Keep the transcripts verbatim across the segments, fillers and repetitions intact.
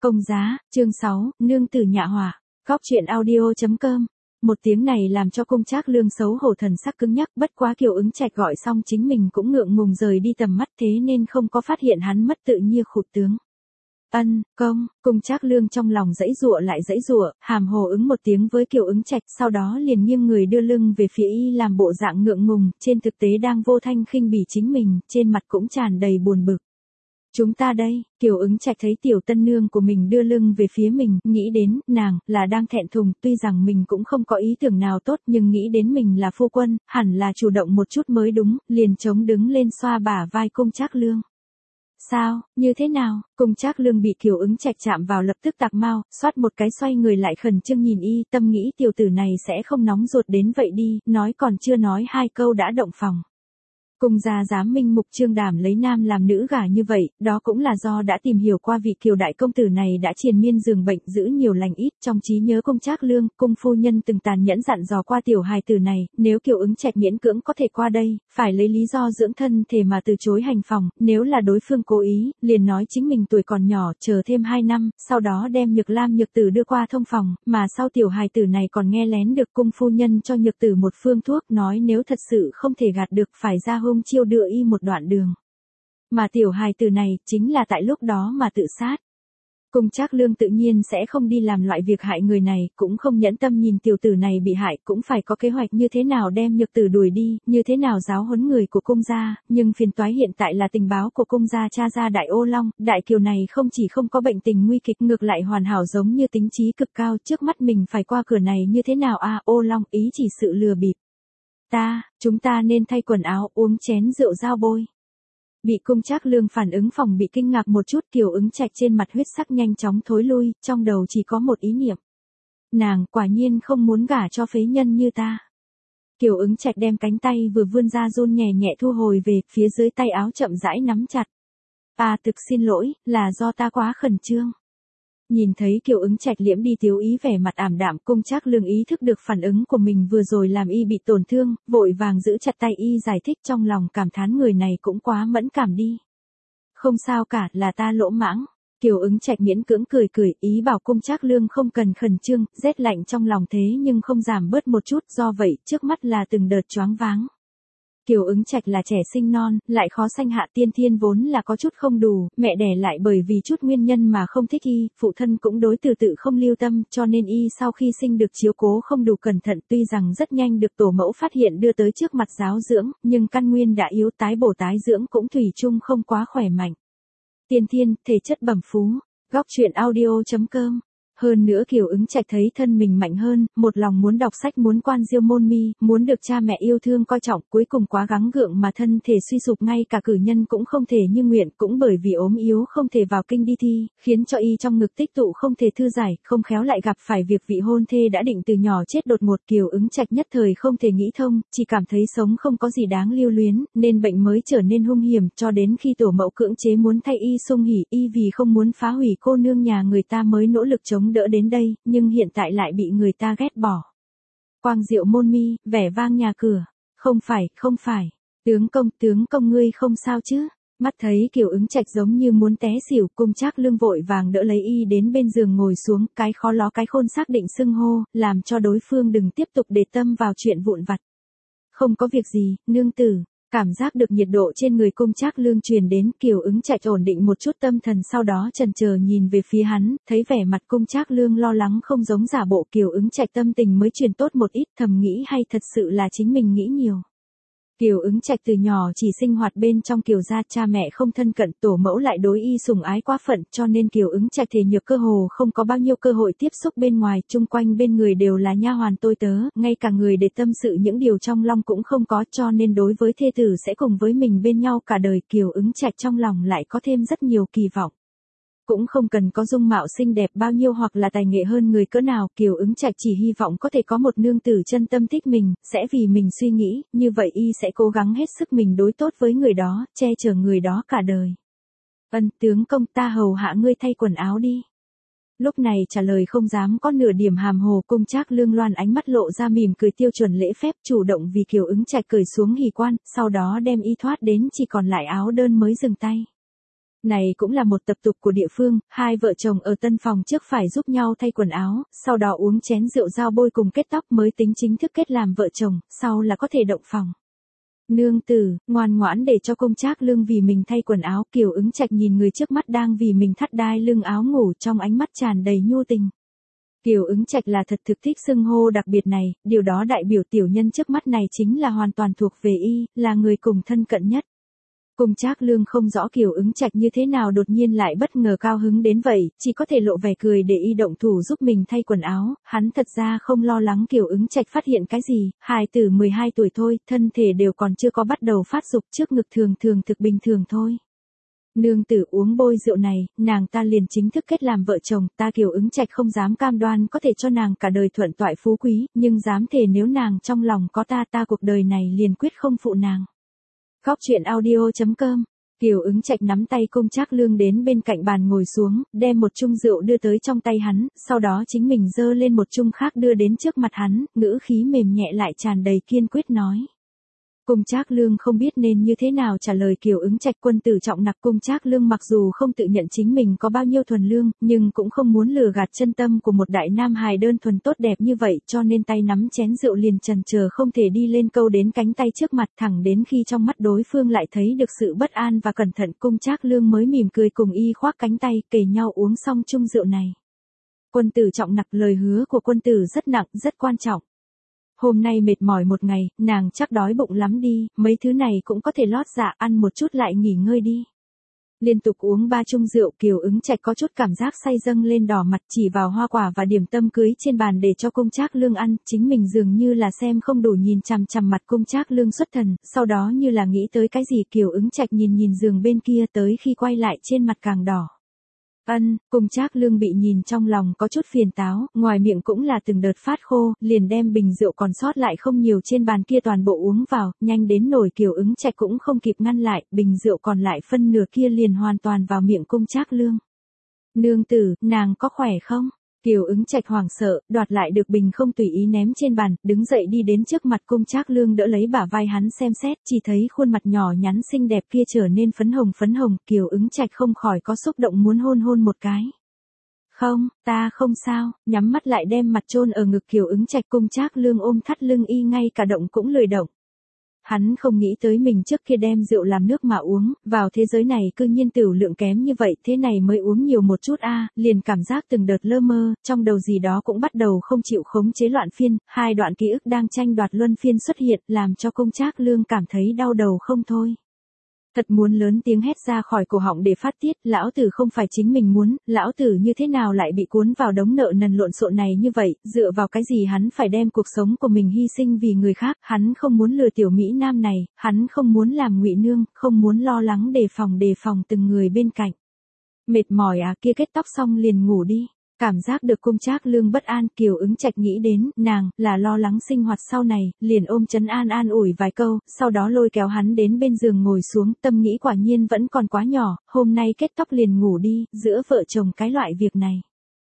Công giá, chương sáu, nương tử nhạ hỏa. Góc truyện audio chấm com. Một tiếng này làm cho Cung Trác Lương xấu hổ thần sắc cứng nhắc, bất quá Kiều Ứng Trạch gọi xong chính mình cũng ngượng ngùng rời đi tầm mắt, thế nên không có phát hiện hắn mất tự nhiên khụt tướng. Ân, công, Cung Trác Lương trong lòng dãy dụa lại dãy dụa, hàm hồ ứng một tiếng với Kiều Ứng Trạch, sau đó liền nghiêng người đưa lưng về phía y làm bộ dạng ngượng ngùng, trên thực tế đang vô thanh khinh bỉ chính mình, trên mặt cũng tràn đầy buồn bực. Chúng ta đây, Kiều Ứng Trạch thấy tiểu tân nương của mình đưa lưng về phía mình, nghĩ đến, nàng, là đang thẹn thùng, tuy rằng mình cũng không có ý tưởng nào tốt nhưng nghĩ đến mình là phu quân, hẳn là chủ động một chút mới đúng, liền chống đứng lên xoa bả vai Cung Trác Lương. Sao, như thế nào, Cung Trác Lương bị Kiều Ứng Trạch chạm vào lập tức tạc mau, xoát một cái xoay người lại khẩn trương nhìn y, tâm nghĩ tiểu tử này sẽ không nóng ruột đến vậy đi, nói còn chưa nói hai câu đã động phòng. Cung gia dám minh mục trương đảm lấy nam làm nữ gả như vậy, đó cũng là do đã tìm hiểu qua vị Kiều đại công tử này đã triền miên giường bệnh giữ nhiều lành ít, trong trí nhớ Cung Trác Lương, cung phu nhân từng tàn nhẫn dặn dò qua tiểu hài tử này, nếu Kiều Ứng Trạch miễn cưỡng có thể qua đây, phải lấy lý do dưỡng thân thể mà từ chối hành phòng, nếu là đối phương cố ý, liền nói chính mình tuổi còn nhỏ, chờ thêm hai năm, sau đó đem Nhược Lam Nhược Tử đưa qua thông phòng, mà sau tiểu hài tử này còn nghe lén được cung phu nhân cho Nhược Tử một phương thuốc, nói nếu thật sự không thể gạt được phải ra hung chiêu đưa y một đoạn đường. Mà tiểu hài tử này chính là tại lúc đó mà tự sát. Cung Trác Lương tự nhiên sẽ không đi làm loại việc hại người này, cũng không nhẫn tâm nhìn tiểu tử này bị hại, cũng phải có kế hoạch như thế nào đem Nhược Tử đuổi đi, như thế nào giáo huấn người của cung gia, nhưng phiền toái hiện tại là tình báo của cung gia tra ra Đại Ô Long, Đại Kiều này không chỉ không có bệnh tình nguy kịch, ngược lại hoàn hảo giống như tính trí cực cao, trước mắt mình phải qua cửa này như thế nào a à, Ô Long ý chỉ sự lừa bịp. Ta, chúng ta nên thay quần áo, uống chén rượu giao bôi. Bị Cung Trác Lương phản ứng phòng bị kinh ngạc một chút, Kiều Ứng Trạch trên mặt huyết sắc nhanh chóng thối lui, trong đầu chỉ có một ý niệm. Nàng quả nhiên không muốn gả cho phế nhân như ta. Kiều Ứng Trạch đem cánh tay vừa vươn ra run nhẹ nhẹ thu hồi về, phía dưới tay áo chậm rãi nắm chặt. À thực xin lỗi, là do ta quá khẩn trương. Nhìn thấy Kiều Ứng Trạch liễm đi thiếu ý vẻ mặt ảm đạm, Cung Trác Lương ý thức được phản ứng của mình vừa rồi làm y bị tổn thương, vội vàng giữ chặt tay y giải thích trong lòng cảm thán người này cũng quá mẫn cảm đi. Không sao cả, là ta lỗ mãng. Kiều Ứng Trạch miễn cưỡng cười cười, ý bảo Cung Trác Lương không cần khẩn trương, rét lạnh trong lòng thế nhưng không giảm bớt một chút, do vậy trước mắt là từng đợt choáng váng. Kiều Ứng Trạch là trẻ sinh non, lại khó sanh hạ tiên thiên vốn là có chút không đủ, mẹ đẻ lại bởi vì chút nguyên nhân mà không thích y, phụ thân cũng đối từ tự không lưu tâm, cho nên y sau khi sinh được chiếu cố không đủ cẩn thận, tuy rằng rất nhanh được tổ mẫu phát hiện đưa tới trước mặt giáo dưỡng, nhưng căn nguyên đã yếu, tái bổ tái dưỡng cũng thủy chung không quá khỏe mạnh. Tiên thiên, thể chất bẩm phú. Góc truyện audio chấm com. Hơn nữa Kiều Ứng Trạch thấy thân mình mạnh hơn, một lòng muốn đọc sách, muốn quan diêu môn mi, muốn được cha mẹ yêu thương coi trọng, cuối cùng quá gắng gượng mà thân thể suy sụp, ngay cả cử nhân cũng không thể như nguyện, cũng bởi vì ốm yếu không thể vào kinh đi thi, khiến cho y trong ngực tích tụ không thể thư giải, không khéo lại gặp phải việc vị hôn thê đã định từ nhỏ chết đột ngột. Kiều Ứng Trạch nhất thời không thể nghĩ thông, chỉ cảm thấy sống không có gì đáng lưu luyến, nên bệnh mới trở nên hung hiểm, cho đến khi tổ mẫu cưỡng chế muốn thay y sung hỉ, y vì không muốn phá hủy cô nương nhà người ta mới nỗ lực chống đỡ đến đây, nhưng hiện tại lại bị người ta ghét bỏ. Quang diệu môn mi, vẻ vang nhà cửa. Không phải, không phải. Tướng công, tướng công ngươi không sao chứ? Mắt thấy Kiều Ứng Trạch giống như muốn té xỉu, Cung Trác Lương vội vàng đỡ lấy y đến bên giường ngồi xuống, cái khó ló cái khôn xác định xưng hô, làm cho đối phương đừng tiếp tục để tâm vào chuyện vụn vặt. Không có việc gì, nương tử. Cảm giác được nhiệt độ trên người Cung Trác Lương truyền đến, Kiều Ứng Trạch ổn định một chút tâm thần, sau đó chần chờ nhìn về phía hắn, thấy vẻ mặt Cung Trác Lương lo lắng không giống giả bộ, Kiều Ứng Trạch tâm tình mới truyền tốt một ít, thầm nghĩ hay thật sự là chính mình nghĩ nhiều. Kiều Ứng Trạch từ nhỏ chỉ sinh hoạt bên trong Kiều gia, cha mẹ không thân cận, tổ mẫu lại đối y sủng ái quá phận, cho nên Kiều Ứng Trạch thể nhược cơ hồ không có bao nhiêu cơ hội tiếp xúc bên ngoài, chung quanh bên người đều là nha hoàn tôi tớ, ngay cả người để tâm sự những điều trong lòng cũng không có, cho nên đối với thê tử sẽ cùng với mình bên nhau cả đời, Kiều Ứng Trạch trong lòng lại có thêm rất nhiều kỳ vọng. Cũng không cần có dung mạo xinh đẹp bao nhiêu hoặc là tài nghệ hơn người cỡ nào, Kiều Ứng Trạch chỉ hy vọng có thể có một nương tử chân tâm thích mình, sẽ vì mình suy nghĩ, như vậy y sẽ cố gắng hết sức mình đối tốt với người đó, che chở người đó cả đời. Ân, tướng công, ta hầu hạ ngươi thay quần áo đi. Lúc này trả lời không dám có nửa điểm hàm hồ, Cung Trác Lương loan ánh mắt lộ ra mỉm cười tiêu chuẩn lễ phép, chủ động vì Kiều Ứng Trạch cởi xuống hỉ quan, sau đó đem y thoát đến chỉ còn lại áo đơn mới dừng tay. Này cũng là một tập tục của địa phương, hai vợ chồng ở tân phòng trước phải giúp nhau thay quần áo, sau đó uống chén rượu giao bôi cùng kết tóc mới tính chính thức kết làm vợ chồng, sau là có thể động phòng. Nương tử, ngoan ngoãn để cho công trác lương vì mình thay quần áo. Kiều Ứng Trạch nhìn người trước mắt đang vì mình thắt đai lưng áo ngủ, trong ánh mắt tràn đầy nhu tình. Kiều Ứng Trạch là thật thực thích xưng hô đặc biệt này, điều đó đại biểu tiểu nhân trước mắt này chính là hoàn toàn thuộc về y, là người cùng thân cận nhất. Công trác lương không rõ Kiều Ứng Trạch như thế nào đột nhiên lại bất ngờ cao hứng đến vậy, chỉ có thể lộ vẻ cười để y động thủ giúp mình thay quần áo, hắn thật ra không lo lắng Kiều Ứng Trạch phát hiện cái gì, hài tử mười hai tuổi thôi, thân thể đều còn chưa có bắt đầu phát dục, trước ngực thường thường thực bình thường thôi. Nương tử uống bôi rượu này, nàng ta liền chính thức kết làm vợ chồng, ta Kiều Ứng Trạch không dám cam đoan có thể cho nàng cả đời thuận toại phú quý, nhưng dám thề nếu nàng trong lòng có ta ta cuộc đời này liền quyết không phụ nàng. Góc truyện audio chấm com. Kiều Ứng Trạch nắm tay Công Trác Lương đến bên cạnh bàn ngồi xuống, đem một chung rượu đưa tới trong tay hắn, sau đó chính mình dơ lên một chung khác đưa đến trước mặt hắn, ngữ khí mềm nhẹ lại tràn đầy kiên quyết nói. Công Trác Lương không biết nên như thế nào trả lời Kiều Ứng Trạch. Quân tử trọng nặc. Công Trác Lương mặc dù không tự nhận chính mình có bao nhiêu thuần lương, nhưng cũng không muốn lừa gạt chân tâm của một đại nam hài đơn thuần tốt đẹp như vậy, cho nên tay nắm chén rượu liền chần chờ không thể đi lên câu đến cánh tay trước mặt, thẳng đến khi trong mắt đối phương lại thấy được sự bất an và cẩn thận, Công Trác Lương mới mỉm cười cùng y khoác cánh tay, kề nhau uống xong chung rượu này. Quân tử trọng nặc. Lời hứa của quân tử rất nặng, rất quan trọng. Hôm nay mệt mỏi một ngày, nàng chắc đói bụng lắm đi, mấy thứ này cũng có thể lót dạ, ăn một chút lại nghỉ ngơi đi. Liên tục uống ba chung rượu, Kiều Ứng Trạch có chút cảm giác say dâng lên, đỏ mặt chỉ vào hoa quả và điểm tâm cưới trên bàn để cho Công Trác Lương ăn, chính mình dường như là xem không đủ nhìn chằm chằm mặt Công Trác Lương xuất thần, sau đó như là nghĩ tới cái gì, Kiều Ứng Trạch nhìn nhìn giường bên kia, tới khi quay lại trên mặt càng đỏ. Ân, Công Trác Lương bị nhìn trong lòng có chút phiền táo, ngoài miệng cũng là từng đợt phát khô, liền đem bình rượu còn sót lại không nhiều trên bàn kia toàn bộ uống vào, nhanh đến nổi Kiều Ứng Trạch cũng không kịp ngăn lại, bình rượu còn lại phân nửa kia liền hoàn toàn vào miệng Công Trác Lương. Nương tử, nàng có khỏe không? Kiều Ứng Trạch hoảng sợ, đoạt lại được bình không tùy ý ném trên bàn, đứng dậy đi đến trước mặt Công Trác Lương đỡ lấy bả vai hắn xem xét, chỉ thấy khuôn mặt nhỏ nhắn xinh đẹp kia trở nên phấn hồng phấn hồng, Kiều Ứng Trạch không khỏi có xúc động muốn hôn hôn một cái. Không, ta không sao, nhắm mắt lại đem mặt chôn ở ngực Kiều Ứng Trạch. Công Trác Lương ôm thắt lưng y, ngay cả động cũng lười động. Hắn không nghĩ tới mình trước kia đem rượu làm nước mà uống, vào thế giới này cư nhiên tửu lượng kém như vậy, thế này mới uống nhiều một chút a, à, liền cảm giác từng đợt lơ mơ, trong đầu gì đó cũng bắt đầu không chịu khống chế loạn phiên, hai đoạn ký ức đang tranh đoạt luân phiên xuất hiện, làm cho Công Trác Lương cảm thấy đau đầu không thôi. Thật muốn lớn tiếng hét ra khỏi cổ họng để phát tiết, lão tử không phải chính mình muốn, lão tử như thế nào lại bị cuốn vào đống nợ nần lộn xộn này như vậy, dựa vào cái gì hắn phải đem cuộc sống của mình hy sinh vì người khác, hắn không muốn lừa tiểu Mỹ Nam này, hắn không muốn làm ngụy nương, không muốn lo lắng đề phòng đề phòng từng người bên cạnh. Mệt mỏi à, kia kết tóc xong liền ngủ đi. Cảm giác được Công Trác Lương bất an, Kiều Ứng Trạch nghĩ đến, nàng, là lo lắng sinh hoạt sau này, liền ôm trấn an an ủi vài câu, sau đó lôi kéo hắn đến bên giường ngồi xuống, tâm nghĩ quả nhiên vẫn còn quá nhỏ, hôm nay kết tóc liền ngủ đi, giữa vợ chồng cái loại việc này.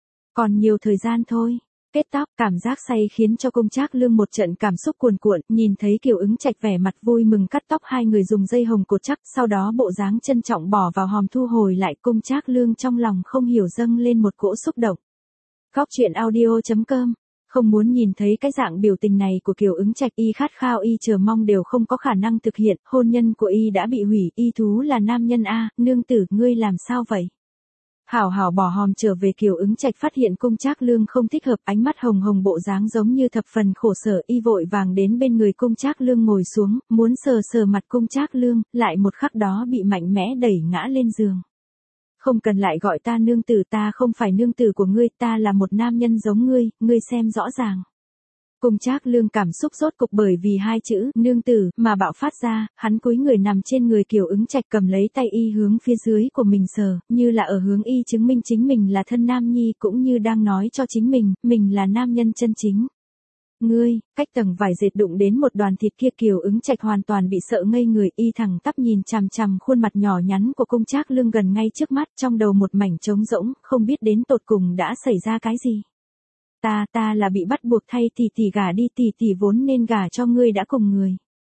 Còn nhiều thời gian thôi. Kết tóc, cảm giác say khiến cho Công Trác Lương một trận cảm xúc cuồn cuộn, nhìn thấy Kiều Ứng Trạch vẻ mặt vui mừng cắt tóc, hai người dùng dây hồng cột chắc, sau đó bộ dáng trân trọng bỏ vào hòm thu hồi lại, Công Trác Lương trong lòng không hiểu dâng lên một cỗ xúc động. Góc truyện audio chấm com. Không muốn nhìn thấy cái dạng biểu tình này của Kiều Ứng Trạch, y khát khao y chờ mong đều không có khả năng thực hiện, hôn nhân của y đã bị hủy, y thú là nam nhân a, nương tử, ngươi làm sao vậy? Hảo hảo bỏ hòm trở về. Kiều Ứng Trạch phát hiện Công Trác Lương không thích hợp, ánh mắt hồng hồng, bộ dáng giống như thập phần khổ sở, y vội vàng đến bên người Công Trác Lương ngồi xuống, muốn sờ sờ mặt Công Trác Lương, lại một khắc đó bị mạnh mẽ đẩy ngã lên giường. Không cần lại gọi ta nương tử, ta không phải nương tử của ngươi, ta là một nam nhân giống ngươi, ngươi xem rõ ràng. Công Trác Lương cảm xúc rốt cục bởi vì hai chữ nương tử mà bạo phát ra, hắn cúi người nằm trên người Kiều Ứng Trạch, cầm lấy tay y hướng phía dưới của mình sờ, như là ở hướng y chứng minh chính mình là thân nam nhi, cũng như đang nói cho chính mình, mình là nam nhân chân chính. Ngươi, cách tầng vải dệt đụng đến một đoàn thịt kia, Kiều Ứng Trạch hoàn toàn bị sợ ngây người, y thẳng tắp nhìn chằm chằm khuôn mặt nhỏ nhắn của Công Trác Lương gần ngay trước mắt, trong đầu một mảnh trống rỗng, không biết đến tột cùng đã xảy ra cái gì. Ta, ta là bị bắt buộc thay tỷ tỷ gả đi, tỷ tỷ vốn nên gả cho ngươi đã cùng người.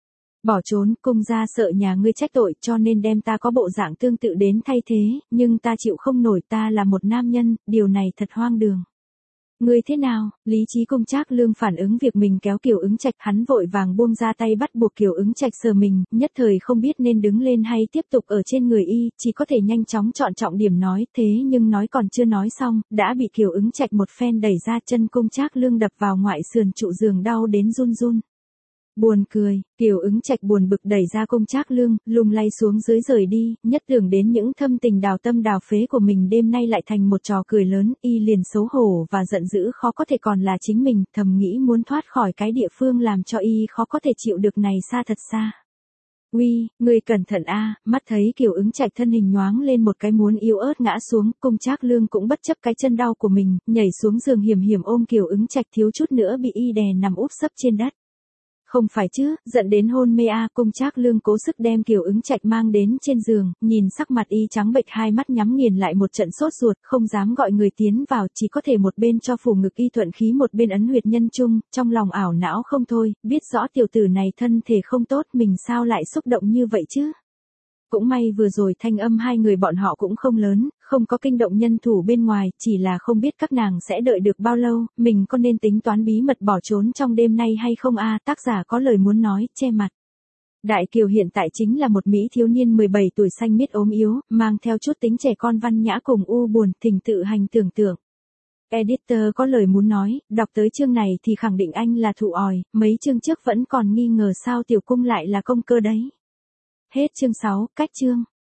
Bỏ trốn, cung gia sợ nhà ngươi trách tội cho nên đem ta có bộ dạng tương tự đến thay thế, nhưng ta chịu không nổi, ta là một nam nhân, điều này thật hoang đường. Ngươi thế nào? Lý trí Cung Trác Lương phản ứng việc mình kéo Kiều Ứng Trạch, hắn vội vàng buông ra tay bắt buộc Kiều Ứng Trạch sờ mình, nhất thời không biết nên đứng lên hay tiếp tục ở trên người y, chỉ có thể nhanh chóng chọn trọng điểm nói, thế nhưng nói còn chưa nói xong, đã bị Kiều Ứng Trạch một phen đẩy ra, chân Cung Trác Lương đập vào ngoại sườn trụ giường đau đến run run. Buồn cười, Kiều Ứng Trạch buồn bực đẩy ra Cung Trác Lương, lung lay xuống dưới rời đi, nhất tưởng đến những thâm tình đào tâm đào phế của mình đêm nay lại thành một trò cười lớn, y liền xấu hổ và giận dữ khó có thể còn là chính mình, thầm nghĩ muốn thoát khỏi cái địa phương làm cho y khó có thể chịu được này xa thật xa. Uy, người cẩn thận a, mắt thấy Kiều Ứng Trạch thân hình nhoáng lên một cái muốn yếu ớt ngã xuống, Cung Trác Lương cũng bất chấp cái chân đau của mình, nhảy xuống giường hiểm hiểm ôm Kiều Ứng Trạch, thiếu chút nữa bị y đè nằm úp sấp trên đất. Không phải chứ, giận đến hôn mê a, Cung Trác Lương cố sức đem Kiều Ứng Trạch mang đến trên giường, nhìn sắc mặt y trắng bệch, hai mắt nhắm nghiền lại một trận sốt ruột, không dám gọi người tiến vào, chỉ có thể một bên cho phủ ngực y thuận khí một bên ấn huyệt nhân trung, trong lòng ảo não không thôi, biết rõ tiểu tử này thân thể không tốt, mình sao lại xúc động như vậy chứ? Cũng may vừa rồi thanh âm hai người bọn họ cũng không lớn, không có kinh động nhân thủ bên ngoài, chỉ là không biết các nàng sẽ đợi được bao lâu, mình có nên tính toán bí mật bỏ trốn trong đêm nay hay không a, tác giả có lời muốn nói, che mặt. Đại Kiều hiện tại chính là một mỹ thiếu niên mười bảy tuổi, xanh miết ốm yếu, mang theo chút tính trẻ con văn nhã cùng u buồn, thỉnh tự hành tưởng tượng. Editor có lời muốn nói, đọc tới chương này thì khẳng định anh là thụ ỏi, mấy chương trước vẫn còn nghi ngờ sao tiểu cung lại là công cơ đấy. Hết chương sáu, cách chương.